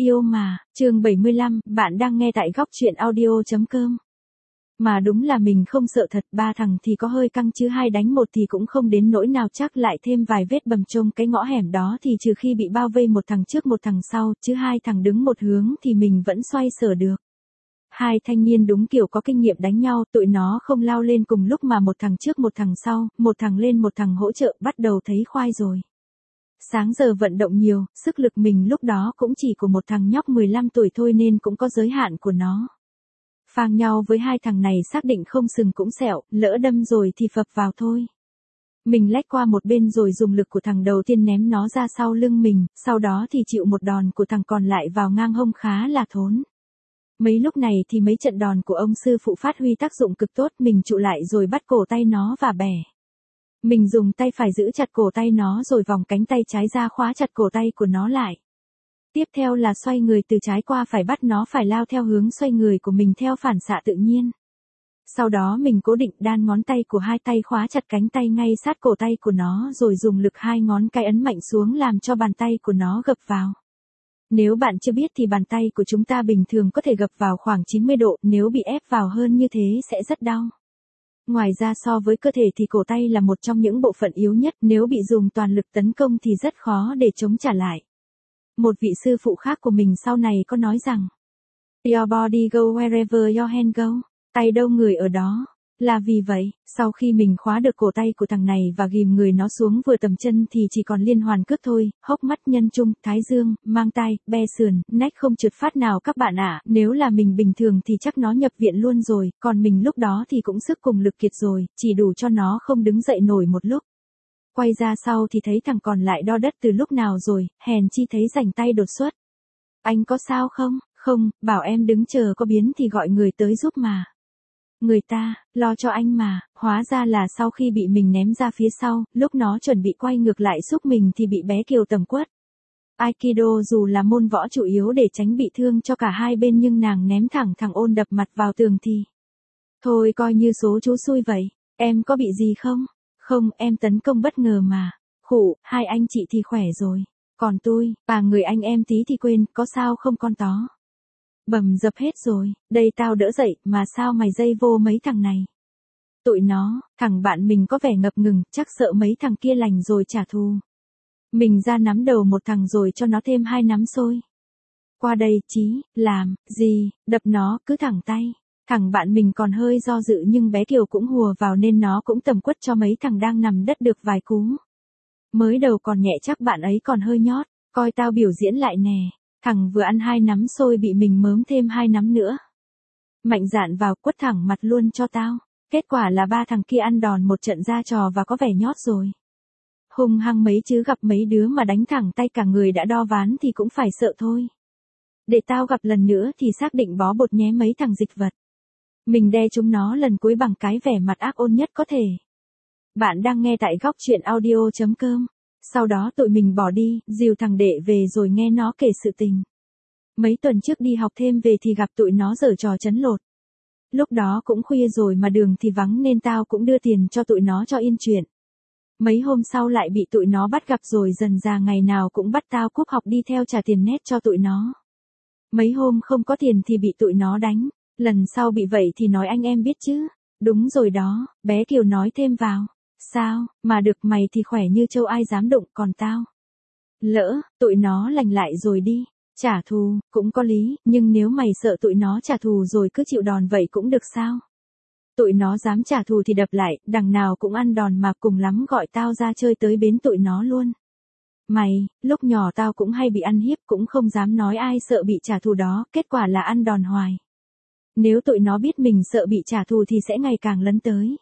Yêu mà, chương 75, bạn đang nghe tại góc truyện audio.com. Mà đúng là mình không sợ thật, 3 thằng thì có hơi căng chứ 2 đánh 1 thì cũng không đến nỗi nào, chắc lại thêm vài vết bầm trong cái ngõ hẻm đó thì trừ khi bị bao vây một thằng trước một thằng sau, chứ 2 thằng đứng một hướng thì mình vẫn xoay sở được. 2 thanh niên đúng kiểu có kinh nghiệm đánh nhau, tụi nó không lao lên cùng lúc mà một thằng trước một thằng sau, một thằng lên một thằng hỗ trợ, bắt đầu thấy khoai rồi. Sáng giờ vận động nhiều, sức lực mình lúc đó cũng chỉ của một thằng nhóc 15 tuổi thôi nên cũng có giới hạn của nó. Phang nhau với 2 thằng này xác định không sừng cũng sẹo, lỡ đâm rồi thì phập vào thôi. Mình lách qua một bên rồi dùng lực của thằng đầu tiên ném nó ra sau lưng mình, sau đó thì chịu một đòn của thằng còn lại vào ngang hông khá là thốn. Mấy lúc này thì mấy trận đòn của ông sư phụ phát huy tác dụng cực tốt, mình trụ lại rồi bắt cổ tay nó và bẻ. Mình dùng tay phải giữ chặt cổ tay nó rồi vòng cánh tay trái ra khóa chặt cổ tay của nó lại. Tiếp theo là xoay người từ trái qua phải, bắt nó phải lao theo hướng xoay người của mình theo phản xạ tự nhiên. Sau đó mình cố định đan ngón tay của 2 tay khóa chặt cánh tay ngay sát cổ tay của nó rồi dùng lực 2 ngón cái ấn mạnh xuống làm cho bàn tay của nó gập vào. Nếu bạn chưa biết thì bàn tay của chúng ta bình thường có thể gập vào khoảng 90 độ, nếu bị ép vào hơn như thế sẽ rất đau. Ngoài ra so với cơ thể thì cổ tay là một trong những bộ phận yếu nhất, nếu bị dùng toàn lực tấn công thì rất khó để chống trả lại. Một vị sư phụ khác của mình sau này có nói rằng, Your body go wherever your hand go, tay đâu người ở đó. Là vì vậy, sau khi mình khóa được cổ tay của thằng này và ghìm người nó xuống vừa tầm chân thì chỉ còn liên hoàn cước thôi, hốc mắt, nhân trung, thái dương, mang tai, be sườn, nách không trượt phát nào các bạn ạ. Nếu là mình bình thường thì chắc nó nhập viện luôn rồi, còn mình lúc đó thì cũng sức cùng lực kiệt rồi, chỉ đủ cho nó không đứng dậy nổi một lúc. Quay ra sau thì thấy thằng còn lại đo đất từ lúc nào rồi, hèn chi thấy rảnh tay đột xuất. Anh có sao không? Không, bảo em đứng chờ có biến thì gọi người tới giúp mà. Người ta, lo cho anh mà, hóa ra là sau khi bị mình ném ra phía sau, lúc nó chuẩn bị quay ngược lại giúp mình thì bị bé Kiều tầm quất. Aikido dù là môn võ chủ yếu để tránh bị thương cho cả hai bên nhưng nàng ném thẳng thằng Ôn đập mặt vào tường thì. Thôi coi như số chú xui vậy, em có bị gì không? Không, em tấn công bất ngờ mà. Khụ, 2 anh chị thì khỏe rồi. Còn tôi, người anh em tí thì quên, có sao không con tó? Bầm dập hết rồi, đây tao đỡ dậy, mà sao mày dây vô mấy thằng này? Tụi nó, thằng bạn mình có vẻ ngập ngừng, chắc sợ mấy thằng kia lành rồi trả thù. Mình ra nắm đầu một thằng rồi cho nó thêm 2 nắm xôi. Qua đây, Chí, làm, gì, đập nó, cứ thẳng tay. Thằng bạn mình còn hơi do dự nhưng bé Kiều cũng hùa vào nên nó cũng tầm quất cho mấy thằng đang nằm đất được vài cú. Mới đầu còn nhẹ chắc bạn ấy còn hơi nhót, coi tao biểu diễn lại nè. Thằng vừa ăn 2 nắm xôi bị mình mớm thêm 2 nắm nữa. Mạnh dạn vào quất thẳng mặt luôn cho tao. Kết quả là 3 thằng kia ăn đòn một trận ra trò và có vẻ nhót rồi. Hung hăng mấy chứ gặp mấy đứa mà đánh thẳng tay cả người đã đo ván thì cũng phải sợ thôi. Để tao gặp lần nữa thì xác định bó bột nhé mấy thằng dịch vật. Mình đe chúng nó lần cuối bằng cái vẻ mặt ác ôn nhất có thể. Bạn đang nghe tại góc truyện audio.com. Sau đó tụi mình bỏ đi, dìu thằng đệ về rồi nghe nó kể sự tình. Mấy tuần trước đi học thêm về thì gặp tụi nó giở trò trấn lột. Lúc đó cũng khuya rồi mà đường thì vắng nên tao cũng đưa tiền cho tụi nó cho yên chuyện. Mấy hôm sau lại bị tụi nó bắt gặp rồi dần ra ngày nào cũng bắt tao cúp học đi theo trả tiền net cho tụi nó. Mấy hôm không có tiền thì bị tụi nó đánh, lần sau bị vậy thì nói anh em biết chứ. Đúng rồi đó, bé Kiều nói thêm vào. Sao, mà được mày thì khỏe như trâu ai dám đụng, còn tao. Lỡ, tụi nó lành lại rồi đi. Trả thù, cũng có lý, nhưng nếu mày sợ tụi nó trả thù rồi cứ chịu đòn vậy cũng được sao? Tụi nó dám trả thù thì đập lại, đằng nào cũng ăn đòn mà, cùng lắm gọi tao ra chơi tới bến tụi nó luôn. Mày, lúc nhỏ tao cũng hay bị ăn hiếp, cũng không dám nói ai sợ bị trả thù đó, kết quả là ăn đòn hoài. Nếu tụi nó biết mình sợ bị trả thù thì sẽ ngày càng lấn tới.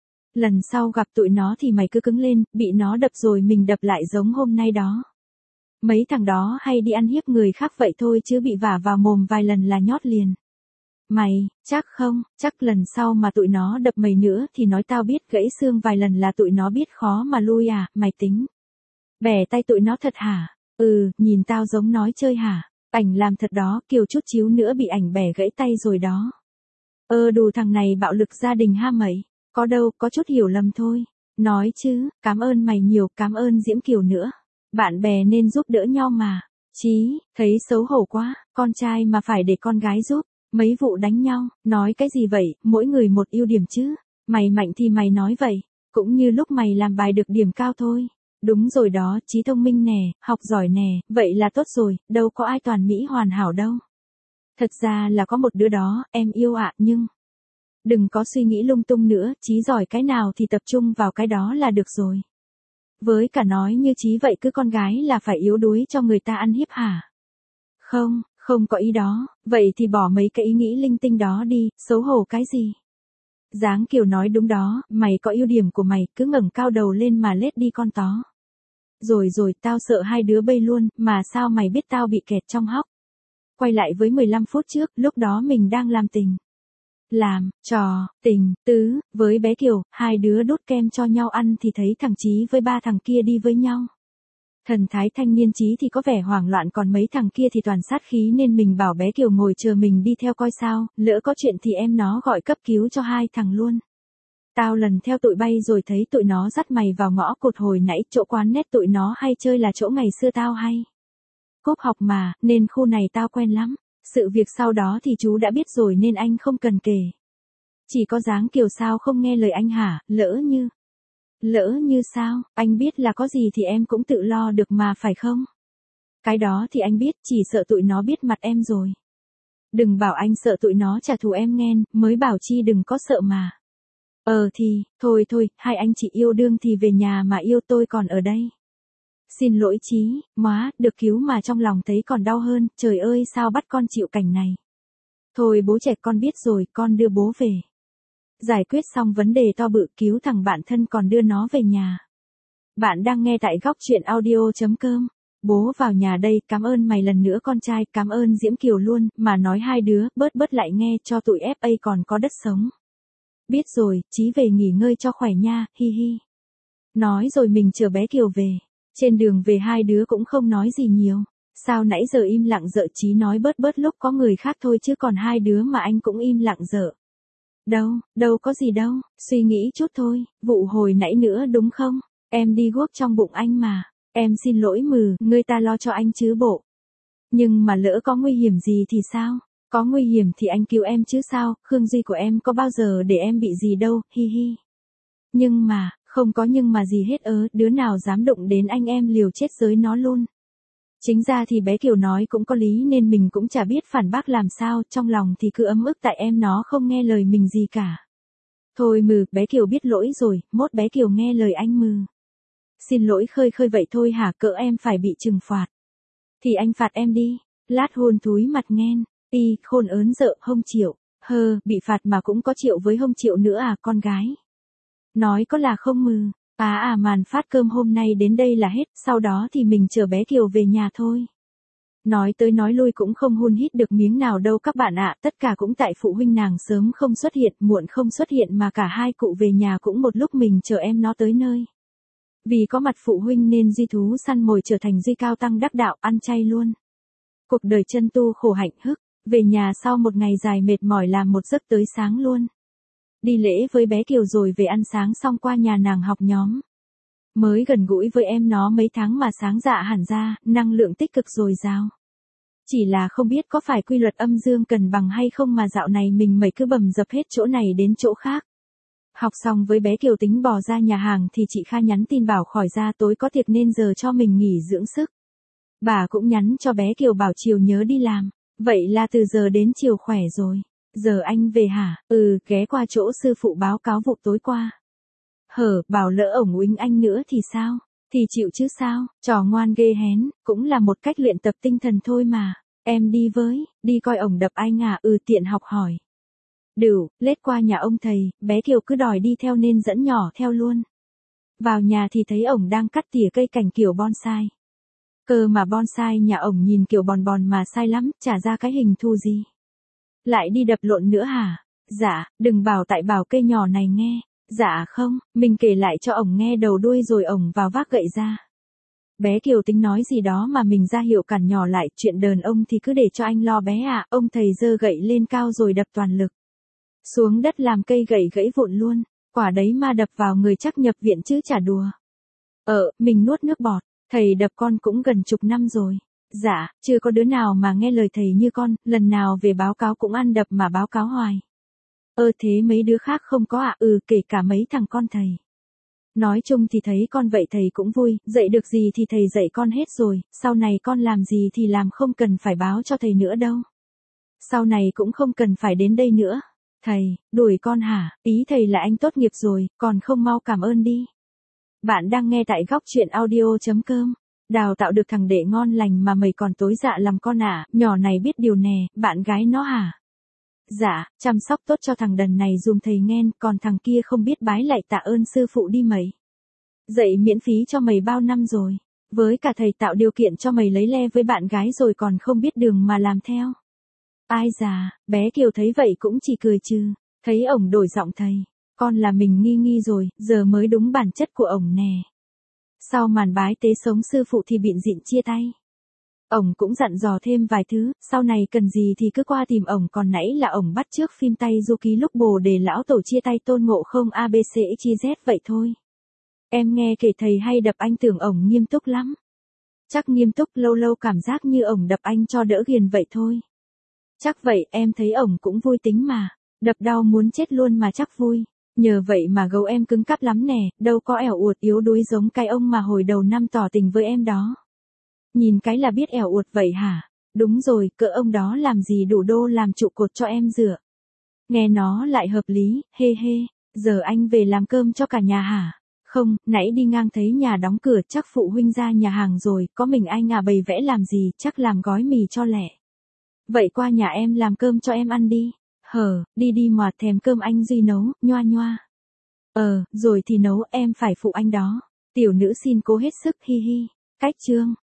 Lần sau gặp tụi nó thì mày cứ cứng lên, bị nó đập rồi mình đập lại giống hôm nay đó. Mấy thằng đó hay đi ăn hiếp người khác vậy thôi chứ bị vả vào mồm vài lần là nhót liền. Mày, chắc không, chắc lần sau mà tụi nó đập mày nữa thì nói tao biết, gãy xương vài lần là tụi nó biết khó mà lui à, mày tính. Bẻ tay tụi nó thật hả? Nhìn tao giống nói chơi hả? Ảnh làm thật đó, Kiều chút xíu nữa bị ảnh bẻ gãy tay rồi đó. Đù thằng này bạo lực gia đình ha mày. Có đâu, có chút hiểu lầm thôi. Nói chứ, cảm ơn mày nhiều, cảm ơn Diễm Kiều nữa. Bạn bè nên giúp đỡ nhau mà. Chí, thấy xấu hổ quá, con trai mà phải để con gái giúp. Mấy vụ đánh nhau, nói cái gì vậy, mỗi người một ưu điểm chứ. Mày mạnh thì mày nói vậy, cũng như lúc mày làm bài được điểm cao thôi. Đúng rồi đó, trí thông minh nè, học giỏi nè, vậy là tốt rồi, đâu có ai toàn mỹ hoàn hảo đâu. Thật ra là có một đứa đó, em yêu ạ, nhưng đừng có suy nghĩ lung tung nữa, Chí giỏi cái nào thì tập trung vào cái đó là được rồi. Với cả nói như Chí vậy cứ con gái là phải yếu đuối cho người ta ăn hiếp hả? Không, không có ý đó, vậy thì bỏ mấy cái ý nghĩ linh tinh đó đi, xấu hổ cái gì? Giáng Kiều nói đúng đó, mày có ưu điểm của mày, cứ ngẩng cao đầu lên mà lết đi con tó. Rồi rồi, tao sợ hai đứa bay luôn, mà sao mày biết tao bị kẹt trong hốc? Quay lại với 15 phút trước, lúc đó mình đang làm tình. Làm, trò, tình, tứ, với bé Kiều, hai đứa đốt kem cho nhau ăn thì thấy thằng Chí với ba thằng kia đi với nhau. Thần thái thanh niên Chí thì có vẻ hoảng loạn còn mấy thằng kia thì toàn sát khí nên mình bảo bé Kiều ngồi chờ mình đi theo coi sao, lỡ có chuyện thì em nó gọi cấp cứu cho hai thằng luôn. Tao lần theo tụi bay rồi thấy tụi nó dắt mày vào ngõ cụt hồi nãy, chỗ quán nét tụi nó hay chơi là chỗ ngày xưa tao hay cúp học mà, nên khu này tao quen lắm. Sự việc sau đó thì chú đã biết rồi nên anh không cần kể. Chỉ có Giáng Kiều sao không nghe lời anh hả, lỡ như sao, anh biết là có gì thì em cũng tự lo được mà phải không? Cái đó thì anh biết, chỉ sợ tụi nó biết mặt em rồi. Đừng bảo anh sợ tụi nó trả thù em nghen, mới bảo chi đừng có sợ mà. Thì, thôi, hai anh chị yêu đương thì về nhà mà yêu, tôi còn ở đây. Xin lỗi Chí, má, được cứu mà trong lòng thấy còn đau hơn, trời ơi sao bắt con chịu cảnh này. Thôi bố trẻ con biết rồi, con đưa bố về. Giải quyết xong vấn đề to bự, cứu thằng bạn thân còn đưa nó về nhà. Bạn đang nghe tại góc truyện audio.com. Bố vào nhà đây, cảm ơn mày lần nữa con trai, cảm ơn Diễm Kiều luôn, mà nói hai đứa, bớt lại nghe cho tụi FA còn có đất sống. Biết rồi, Chí về nghỉ ngơi cho khỏe nha, hi hi. Nói rồi mình chở bé Kiều về. Trên đường về hai đứa cũng không nói gì nhiều. Sao nãy giờ im lặng dợ, Chí nói bớt lúc có người khác thôi chứ còn hai đứa mà anh cũng im lặng dợ. Đâu có gì đâu, suy nghĩ chút thôi, vụ hồi nãy nữa đúng không? Em đi guốc trong bụng anh mà. Em xin lỗi người ta lo cho anh chứ bộ. Nhưng mà lỡ có nguy hiểm gì thì sao? Có nguy hiểm thì anh cứu em chứ sao, Khương Duy của em có bao giờ để em bị gì đâu, hi hi. Nhưng mà, không có nhưng mà gì hết đứa nào dám đụng đến anh em liều chết giới nó luôn. Chính ra thì bé Kiều nói cũng có lý nên mình cũng chả biết phản bác làm sao, trong lòng thì cứ ấm ức tại em nó không nghe lời mình gì cả. Thôi bé Kiều biết lỗi rồi, mốt bé Kiều nghe lời anh Xin lỗi khơi vậy thôi hả, cỡ em phải bị trừng phạt. Thì anh phạt em đi, lát hôn thúi mặt nghen, khôn ớn dợ hông chịu, bị phạt mà cũng có chịu với hông chịu nữa à con gái. Nói có là không màn phát cơm hôm nay đến đây là hết, sau đó thì mình chở bé Kiều về nhà thôi. Nói tới nói lui cũng không hun hít được miếng nào đâu các bạn ạ, tất cả cũng tại phụ huynh nàng sớm không xuất hiện, muộn không xuất hiện mà cả hai cụ về nhà cũng một lúc mình chờ em nó tới nơi. Vì có mặt phụ huynh nên Duy thú săn mồi trở thành Duy cao tăng đắc đạo, ăn chay luôn. Cuộc đời chân tu khổ hạnh hức, về nhà sau một ngày dài mệt mỏi làm một giấc tới sáng luôn. Đi lễ với bé Kiều rồi về ăn sáng xong qua nhà nàng học nhóm. Mới gần gũi với em nó mấy tháng mà sáng dạ hẳn ra, năng lượng tích cực dồi dào. Chỉ là không biết có phải quy luật âm dương cân bằng hay không mà dạo này mình mẩy cứ bầm dập hết chỗ này đến chỗ khác. Học xong với bé Kiều tính bỏ ra nhà hàng thì chị Kha nhắn tin bảo khỏi ra tối có tiệc nên giờ cho mình nghỉ dưỡng sức. Bà cũng nhắn cho bé Kiều bảo chiều nhớ đi làm. Vậy là từ giờ đến chiều khỏe rồi. Giờ anh về hả? Ghé qua chỗ sư phụ báo cáo vụ tối qua. Bảo lỡ ổng uýnh anh nữa thì sao? Thì chịu chứ sao? Trò ngoan ghê hén, cũng là một cách luyện tập tinh thần thôi mà. Em đi với, đi coi ổng đập anh à? Tiện học hỏi. Lết qua nhà ông thầy, bé Kiều cứ đòi đi theo nên dẫn nhỏ theo luôn. Vào nhà thì thấy ổng đang cắt tỉa cây cảnh kiểu bonsai. Cơ mà bonsai nhà ổng nhìn kiểu bòn mà sai lắm, chả ra cái hình thù gì. Lại đi đập lộn nữa hả? Dạ, đừng bảo tại bảo cây nhỏ này nghe. Dạ không, mình kể lại cho ổng nghe đầu đuôi rồi ổng vào vác gậy ra. Bé Kiều tính nói gì đó mà mình ra hiệu cản nhỏ lại, chuyện đờn ông thì cứ để cho anh lo bé ạ. Ông thầy giơ gậy lên cao rồi đập toàn lực. Xuống đất làm cây gậy gãy vụn luôn, quả đấy mà đập vào người chắc nhập viện chứ chả đùa. Mình nuốt nước bọt, thầy đập con cũng gần chục năm rồi. Dạ, chưa có đứa nào mà nghe lời thầy như con, lần nào về báo cáo cũng ăn đập mà báo cáo hoài. Thế mấy đứa khác không có ạ? Kể cả mấy thằng con thầy. Nói chung thì thấy con vậy thầy cũng vui, dạy được gì thì thầy dạy con hết rồi, sau này con làm gì thì làm không cần phải báo cho thầy nữa đâu. Sau này cũng không cần phải đến đây nữa. Thầy, đuổi con hả? Ý thầy là anh tốt nghiệp rồi, còn không mau cảm ơn đi. Bạn đang nghe tại góc chuyện audio.com. Đào tạo được thằng đệ ngon lành mà mày còn tối dạ làm con à, nhỏ này biết điều nè, bạn gái nó hả? Dạ, chăm sóc tốt cho thằng đần này dùm thầy nghen, còn thằng kia không biết bái lại tạ ơn sư phụ đi mày. Dạy miễn phí cho mày bao năm rồi, với cả thầy tạo điều kiện cho mày lấy le với bạn gái rồi còn không biết đường mà làm theo. Ai già, bé Kiều thấy vậy cũng chỉ cười trừ, thấy ổng đổi giọng thầy, con là mình nghi nghi rồi, giờ mới đúng bản chất của ổng nè. Sau màn bái tế sống sư phụ thì bịn dịn chia tay. Ổng cũng dặn dò thêm vài thứ, sau này cần gì thì cứ qua tìm ổng, còn nãy là ổng bắt chước phim tay du ký lúc Bồ Đề lão tổ chia tay Tôn Ngộ Không ABC chi Z vậy thôi. Em nghe kể thầy hay đập anh tưởng ổng nghiêm túc lắm. Chắc nghiêm túc, lâu lâu cảm giác như ổng đập anh cho đỡ ghiền vậy thôi. Chắc vậy, em thấy ổng cũng vui tính mà. Đập đau muốn chết luôn mà chắc vui. Nhờ vậy mà gấu em cứng cáp lắm nè, đâu có ẻo uột yếu đuối giống cái ông mà hồi đầu năm tỏ tình với em đó. Nhìn cái là biết ẻo uột vậy hả? Đúng rồi, cỡ ông đó làm gì đủ đô làm trụ cột cho em dựa. Nghe nó lại hợp lý, hê hê. Giờ anh về làm cơm cho cả nhà hả? Không, nãy đi ngang thấy nhà đóng cửa, chắc phụ huynh ra nhà hàng rồi, có mình anh à, bày vẽ làm gì, chắc làm gói mì cho lẹ. Vậy qua nhà em làm cơm cho em ăn đi. Đi đi mà thèm cơm anh Duy nấu, nhoa nhoa. Rồi thì nấu, em phải phụ anh đó. Tiểu nữ xin cố hết sức, hi hi. Cách chương.